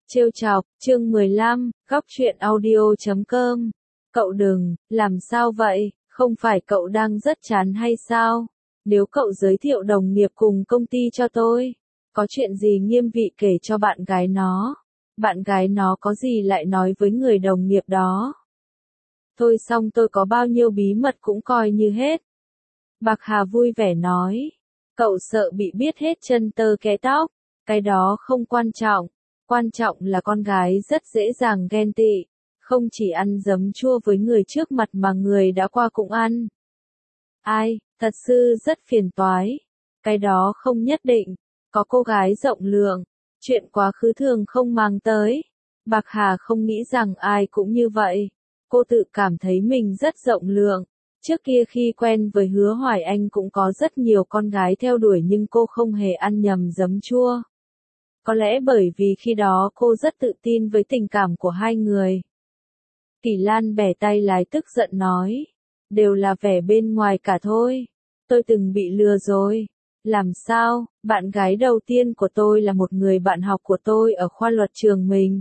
Trêu chọc, chương 15, góc truyện audio.com. Cậu đừng, làm sao vậy, không phải cậu đang rất chán hay sao? Nếu cậu giới thiệu đồng nghiệp cùng công ty cho tôi, có chuyện gì Nghiêm Vị kể cho bạn gái nó có gì lại nói với người đồng nghiệp đó. Thôi xong tôi có bao nhiêu bí mật cũng coi như hết. Bạc Hà vui vẻ nói, cậu sợ bị biết hết chân tơ kẽ tóc, cái đó không quan trọng. Quan trọng là con gái rất dễ dàng ghen tị, không chỉ ăn giấm chua với người trước mặt mà người đã qua cũng ăn. Ai, thật sự rất phiền toái. Cái đó không nhất định, có cô gái rộng lượng, chuyện quá khứ thường không mang tới. Bạc Hà không nghĩ rằng ai cũng như vậy. Cô tự cảm thấy mình rất rộng lượng. Trước kia khi quen với Hứa Hoài Anh cũng có rất nhiều con gái theo đuổi nhưng cô không hề ăn nhầm giấm chua. Có lẽ bởi vì khi đó cô rất tự tin với tình cảm của hai người. Kỳ Lan bẻ tay lái tức giận nói, đều là vẻ bên ngoài cả thôi. Tôi từng bị lừa rồi. Làm sao, bạn gái đầu tiên của tôi là một người bạn học của tôi ở khoa luật trường mình.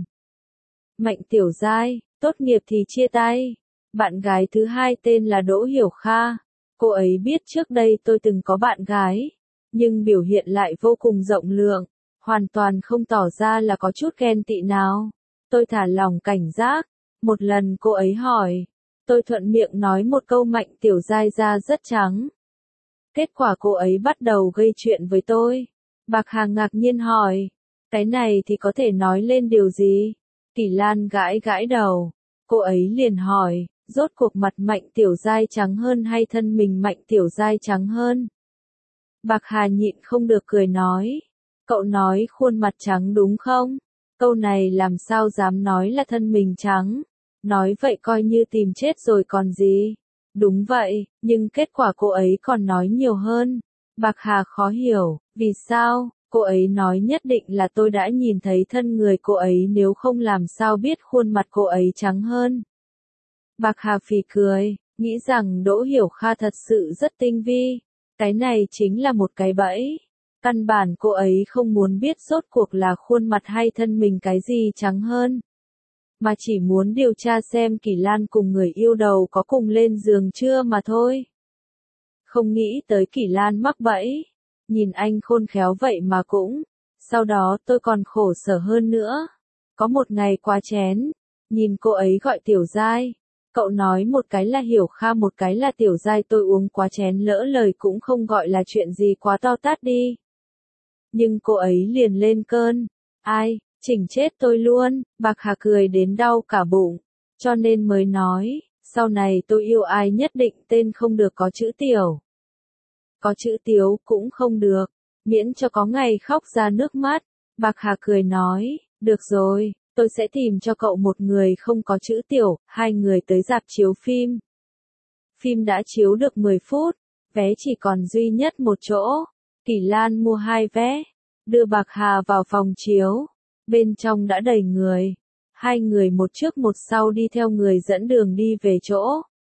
Mạnh Tiểu Giai, tốt nghiệp thì chia tay. Bạn gái thứ hai tên là Đỗ Hiểu Kha. Cô ấy biết trước đây tôi từng có bạn gái, nhưng biểu hiện lại vô cùng rộng lượng. Hoàn toàn không tỏ ra là có chút ghen tị nào. Tôi thả lòng cảnh giác. Một lần cô ấy hỏi. Tôi thuận miệng nói một câu Mạnh Tiểu Giai da rất trắng. Kết quả cô ấy bắt đầu gây chuyện với tôi. Bạc Hà ngạc nhiên hỏi. Cái này thì có thể nói lên điều gì? Kỳ Lan gãi gãi đầu. Cô ấy liền hỏi. Rốt cuộc mặt Mạnh Tiểu Giai trắng hơn hay thân mình Mạnh Tiểu Giai trắng hơn? Bạc Hà nhịn không được cười nói. Cậu nói khuôn mặt trắng đúng không? Câu này làm sao dám nói là thân mình trắng? Nói vậy coi như tìm chết rồi còn gì? Đúng vậy, nhưng kết quả cô ấy còn nói nhiều hơn. Bạc Hà khó hiểu, vì sao? Cô ấy nói nhất định là tôi đã nhìn thấy thân người cô ấy nếu không làm sao biết khuôn mặt cô ấy trắng hơn. Bạc Hà phì cười, nghĩ rằng Đỗ Hiểu Kha thật sự rất tinh vi. Cái này chính là một cái bẫy. Căn bản cô ấy không muốn biết rốt cuộc là khuôn mặt hay thân mình cái gì trắng hơn. Mà chỉ muốn điều tra xem Kỳ Lan cùng người yêu đầu có cùng lên giường chưa mà thôi. Không nghĩ tới Kỳ Lan mắc bẫy. Nhìn anh khôn khéo vậy mà cũng. Sau đó tôi còn khổ sở hơn nữa. Có một ngày quá chén. Nhìn cô ấy gọi Tiểu Giai. Cậu nói một cái là Hiểu Kha một cái là Tiểu Giai, tôi uống quá chén lỡ lời cũng không gọi là chuyện gì quá to tát đi. Nhưng cô ấy liền lên cơn. Ai, chỉnh chết tôi luôn. Bạc Hà cười đến đau cả bụng. Cho nên mới nói, sau này tôi yêu ai nhất định tên không được có chữ Tiểu. Có chữ Tiếu cũng không được. Miễn cho có ngày khóc ra nước mắt. Bạc Hà cười nói, được rồi, tôi sẽ tìm cho cậu một người không có chữ Tiểu. Hai người tới rạp chiếu phim. Phim đã chiếu được 10 phút. Vé chỉ còn duy nhất một chỗ. Kỳ Lan mua 2 vé. Đưa Bạc Hà vào phòng chiếu. Bên trong đã đầy người. Hai người một trước một sau đi theo người dẫn đường đi về chỗ.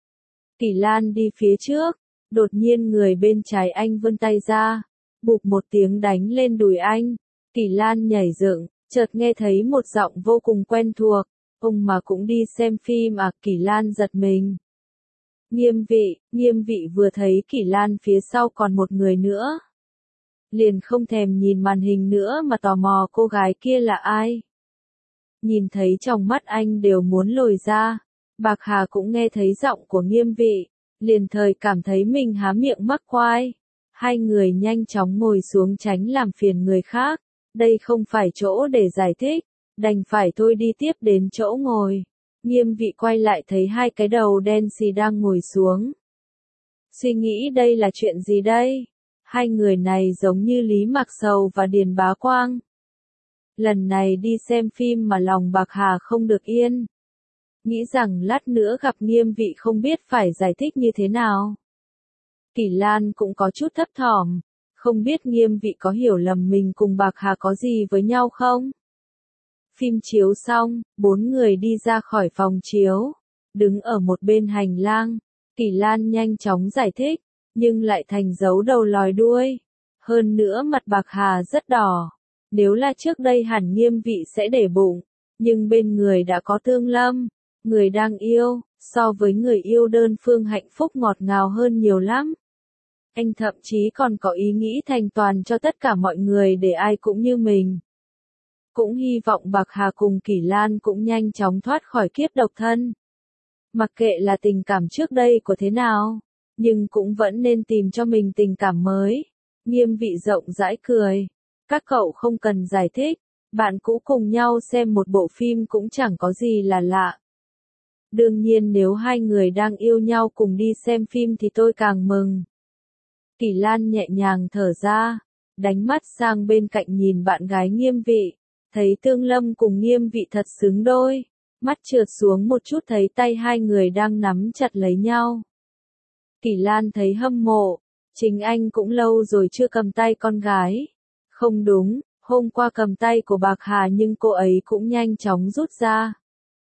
Kỳ Lan đi phía trước. Đột nhiên người bên trái anh vươn tay ra. Bụp một tiếng đánh lên đùi anh. Kỳ Lan nhảy dựng. Chợt nghe thấy một giọng vô cùng quen thuộc. Ông mà cũng đi xem phim à? Kỳ Lan giật mình. Nghiêm Vị vừa thấy Kỳ Lan phía sau còn một người nữa. Liền không thèm nhìn màn hình nữa mà tò mò cô gái kia là ai. Nhìn thấy trong mắt anh đều muốn lồi ra. Bạc Hà cũng nghe thấy giọng của Nghiêm Vị. Liền thời cảm thấy mình há miệng mắc khoai. Hai người nhanh chóng ngồi xuống tránh làm phiền người khác. Đây không phải chỗ để giải thích. Đành phải thôi đi tiếp đến chỗ ngồi. Nghiêm Vị quay lại thấy hai cái đầu đen xì đang ngồi xuống. Suy nghĩ đây là chuyện gì đây? Hai người này giống như Lý Mạc Sầu và Điền Bá Quang. Lần này đi xem phim mà lòng Bạc Hà không được yên. Nghĩ rằng lát nữa gặp Nghiêm Vị không biết phải giải thích như thế nào. Kỳ Lan cũng có chút thấp thỏm. Không biết Nghiêm Vị có hiểu lầm mình cùng Bạc Hà có gì với nhau không? Phim chiếu xong, 4 người đi ra khỏi phòng chiếu. Đứng ở một bên hành lang. Kỳ Lan nhanh chóng giải thích. Nhưng lại thành dấu đầu lòi đuôi. Hơn nữa mặt Bạc Hà rất đỏ. Nếu là trước đây hẳn Nghiêm Vị sẽ để bụng. Nhưng bên người đã có Tương Lâm, người đang yêu, so với người yêu đơn phương hạnh phúc ngọt ngào hơn nhiều lắm. Anh thậm chí còn có ý nghĩ thành toàn cho tất cả mọi người để ai cũng như mình. Cũng hy vọng Bạc Hà cùng Kỷ Lan cũng nhanh chóng thoát khỏi kiếp độc thân. Mặc kệ là tình cảm trước đây của thế nào, nhưng cũng vẫn nên tìm cho mình tình cảm mới. Nghiêm Vị rộng rãi cười. Các cậu không cần giải thích, bạn cũ cùng nhau xem một bộ phim cũng chẳng có gì là lạ. Đương nhiên nếu hai người đang yêu nhau cùng đi xem phim thì tôi càng mừng. Kỷ Lan nhẹ nhàng thở ra, đánh mắt sang bên cạnh nhìn bạn gái Nghiêm Vị, thấy Tương Lâm cùng Nghiêm Vị thật xứng đôi, mắt trượt xuống một chút thấy tay hai người đang nắm chặt lấy nhau. Kỷ Lan thấy hâm mộ, chính anh cũng lâu rồi chưa cầm tay con gái. Không đúng, hôm qua cầm tay của Bạc Hà nhưng cô ấy cũng nhanh chóng rút ra.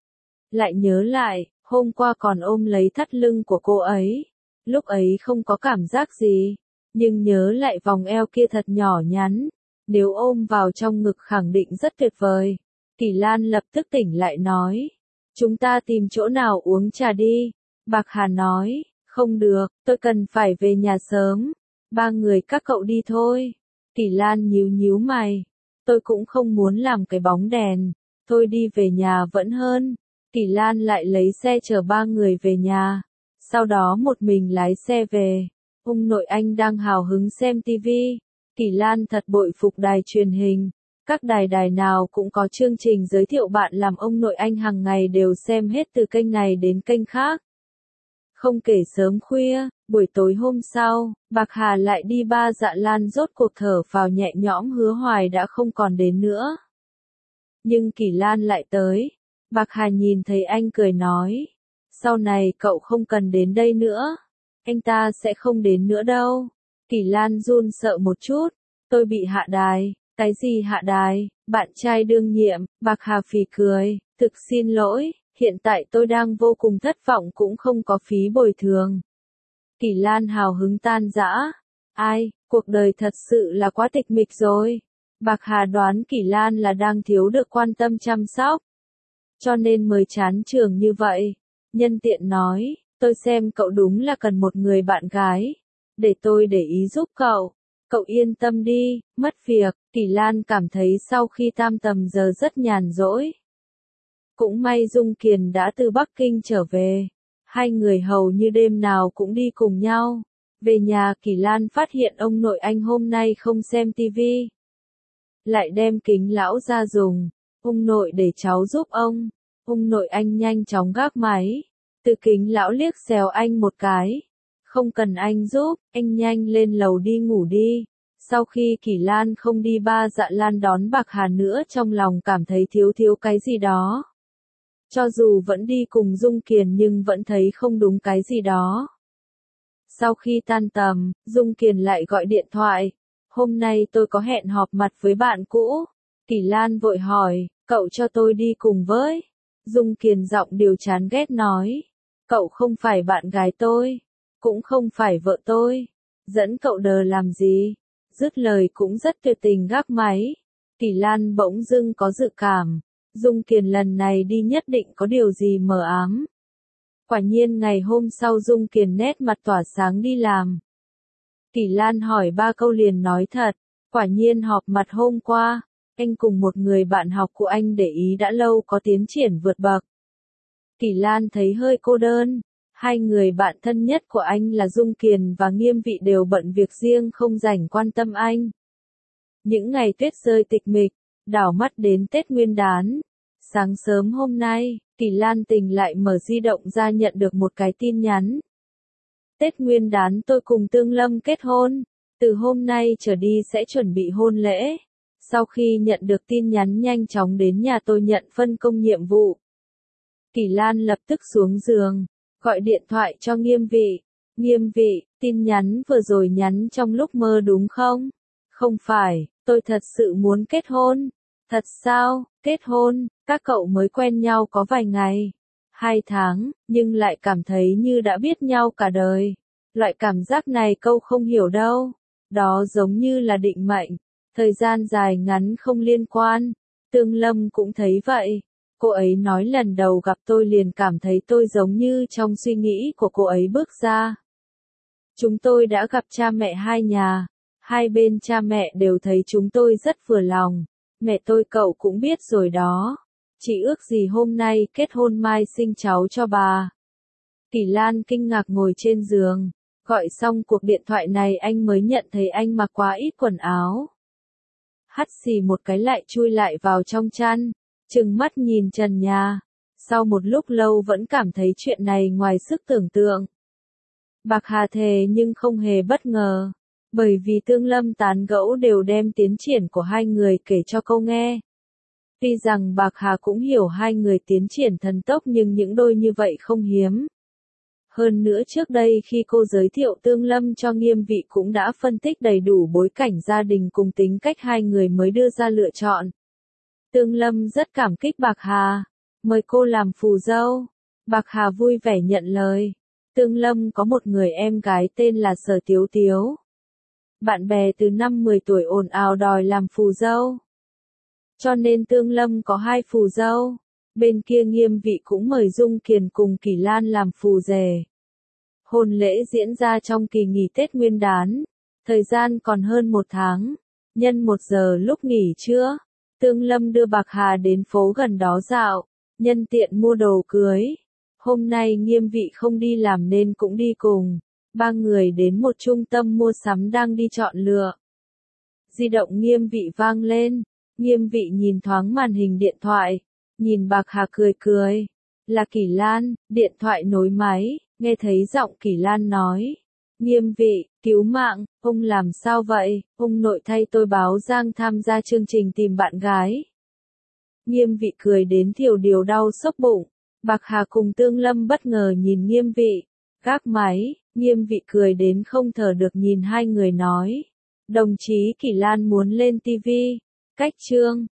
Lại nhớ lại, hôm qua còn ôm lấy thắt lưng của cô ấy. Lúc ấy không có cảm giác gì, nhưng nhớ lại vòng eo kia thật nhỏ nhắn. Nếu ôm vào trong ngực khẳng định rất tuyệt vời. Kỷ Lan lập tức tỉnh lại nói. Chúng ta tìm chỗ nào uống trà đi. Bạc Hà nói, không được, tôi cần phải về nhà sớm. Ba người các cậu đi thôi. Kỷ Lan nhíu nhíu mày. Tôi cũng không muốn làm cái bóng đèn. Thôi đi về nhà vẫn hơn. Kỷ Lan lại lấy xe chở ba người về nhà. Sau đó một mình lái xe về. Ông nội anh đang hào hứng xem tivi. Kỷ Lan thật bội phục đài truyền hình. Các đài nào cũng có chương trình giới thiệu bạn làm ông nội anh hàng ngày đều xem hết từ kênh này đến kênh khác. Không kể sớm khuya, buổi tối hôm sau, Bạc Hà lại đi Ba Dạ Lan rốt cuộc thở phào nhẹ nhõm Hứa Hoài đã không còn đến nữa. Nhưng Kỷ Lan lại tới. Bạc Hà nhìn thấy anh cười nói. Sau này cậu không cần đến đây nữa. Anh ta sẽ không đến nữa đâu. Kỷ Lan run sợ một chút. Tôi bị hạ đài. Cái gì hạ đài? Bạn trai đương nhiệm. Bạc Hà phì cười. Thực xin lỗi. Hiện tại tôi đang vô cùng thất vọng cũng không có phí bồi thường. Kỷ Lan hào hứng tan rã. Ai, cuộc đời thật sự là quá tịch mịch rồi. Bạc Hà đoán Kỷ Lan là đang thiếu được quan tâm chăm sóc. Cho nên mới chán trường như vậy. Nhân tiện nói, tôi xem cậu đúng là cần một người bạn gái. Để tôi để ý giúp cậu. Cậu yên tâm đi, mất việc. Kỷ Lan cảm thấy sau khi tam tầm giờ rất nhàn rỗi. Cũng may Dung Kiền đã từ Bắc Kinh trở về. Hai người hầu như đêm nào cũng đi cùng nhau. Về nhà Kỷ Lan phát hiện ông nội anh hôm nay không xem tivi. Lại đem kính lão ra dùng. Ông nội để cháu giúp ông. Ông nội anh nhanh chóng gác máy. Từ kính lão liếc xéo anh một cái. Không cần anh giúp, anh nhanh lên lầu đi ngủ đi. Sau khi Kỷ Lan không đi Ba Dạ Lan đón Bạc Hà nữa trong lòng cảm thấy thiếu cái gì đó. Cho dù vẫn đi cùng Dung Kiền nhưng vẫn thấy không đúng cái gì đó. Sau khi tan tầm, Dung Kiền lại gọi điện thoại. Hôm nay tôi có hẹn họp mặt với bạn cũ. Kỷ Lan vội hỏi, cậu cho tôi đi cùng với. Dung Kiền giọng điều chán ghét nói. Cậu không phải bạn gái tôi. Cũng không phải vợ tôi. Dẫn cậu đờ làm gì? Dứt lời cũng rất tuyệt tình gác máy. Kỷ Lan bỗng dưng có dự cảm. Dung Kiền lần này đi nhất định có điều gì mờ ám. Quả nhiên ngày hôm sau Dung Kiền nét mặt tỏa sáng đi làm. Kỷ Lan hỏi 3 câu liền nói thật. Quả nhiên họp mặt hôm qua, anh cùng một người bạn học của anh để ý đã lâu có tiến triển vượt bậc. Kỷ Lan thấy hơi cô đơn. Hai người bạn thân nhất của anh là Dung Kiền và Nghiêm Vị đều bận việc riêng không rảnh quan tâm anh. Những ngày tuyết rơi tịch mịch, đảo mắt đến Tết Nguyên đán. Sáng sớm hôm nay, Kỷ Lan tỉnh lại mở di động ra nhận được một cái tin nhắn. Tết Nguyên đán tôi cùng Tương Lâm kết hôn. Từ hôm nay trở đi sẽ chuẩn bị hôn lễ. Sau khi nhận được tin nhắn nhanh chóng đến nhà tôi nhận phân công nhiệm vụ. Kỷ Lan lập tức xuống giường, gọi điện thoại cho Nghiêm Vị. Nghiêm Vị, tin nhắn vừa rồi nhắn trong lúc mơ đúng không? Không phải, tôi thật sự muốn kết hôn. Thật sao, kết hôn, các cậu mới quen nhau có vài ngày, 2 tháng, nhưng lại cảm thấy như đã biết nhau cả đời. Loại cảm giác này câu không hiểu đâu. Đó giống như là định mệnh. Thời gian dài ngắn không liên quan. Tương Lâm cũng thấy vậy. Cô ấy nói lần đầu gặp tôi liền cảm thấy tôi giống như trong suy nghĩ của cô ấy bước ra. Chúng tôi đã gặp cha mẹ hai nhà, hai bên cha mẹ đều thấy chúng tôi rất vừa lòng. Mẹ tôi cậu cũng biết rồi đó. Chị ước gì hôm nay kết hôn mai sinh cháu cho bà. Kỳ Lan kinh ngạc ngồi trên giường. Gọi xong cuộc điện thoại này anh mới nhận thấy anh mặc quá ít quần áo. Hắt xì một cái lại chui lại vào trong chăn, trừng mắt nhìn trần nhà. Sau một lúc lâu vẫn cảm thấy chuyện này ngoài sức tưởng tượng. Bạc Hà thề nhưng không hề bất ngờ, bởi vì Tương Lâm tán gẫu đều đem tiến triển của hai người kể cho cô nghe. Tuy rằng Bạc Hà cũng hiểu hai người tiến triển thần tốc nhưng những đôi như vậy không hiếm. Hơn nữa trước đây khi cô giới thiệu Tương Lâm cho Nghiêm Vị cũng đã phân tích đầy đủ bối cảnh gia đình cùng tính cách hai người mới đưa ra lựa chọn. Tương Lâm rất cảm kích Bạc Hà, mời cô làm phù dâu. Bạc Hà vui vẻ nhận lời. Tương Lâm có một người em gái tên là Sở Tiếu Tiếu. Bạn bè từ năm 10 tuổi ồn ào đòi làm phù dâu. Cho nên Tương Lâm có hai phù dâu. Bên kia Nghiêm Vị cũng mời Dung Kiền cùng Kỳ Lan làm phù rể. Hôn lễ diễn ra trong kỳ nghỉ Tết Nguyên đán. Thời gian còn hơn 1 tháng. Nhân 1 giờ lúc nghỉ trưa, Tương Lâm đưa Bạc Hà đến phố gần đó dạo, nhân tiện mua đồ cưới. Hôm nay Nghiêm Vị không đi làm nên cũng đi cùng. Ba người đến một trung tâm mua sắm đang đi chọn lựa. Di động Nghiêm Vị vang lên. Nghiêm Vị nhìn thoáng màn hình điện thoại. Nhìn Bạc Hà cười cười. Là Kỳ Lan, điện thoại nối máy, nghe thấy giọng Kỳ Lan nói. Nghiêm Vị, cứu mạng, ông làm sao vậy? Ông nội thay tôi báo Giang tham gia chương trình tìm bạn gái. Nghiêm Vị cười đến thiểu điều đau xốc bụng. Bạc Hà cùng Tương Lâm bất ngờ nhìn Nghiêm Vị. Gác máy, Nghiêm Vị cười đến không thở được nhìn hai người nói. Đồng chí Kỳ Lan muốn lên TV. Cách chương.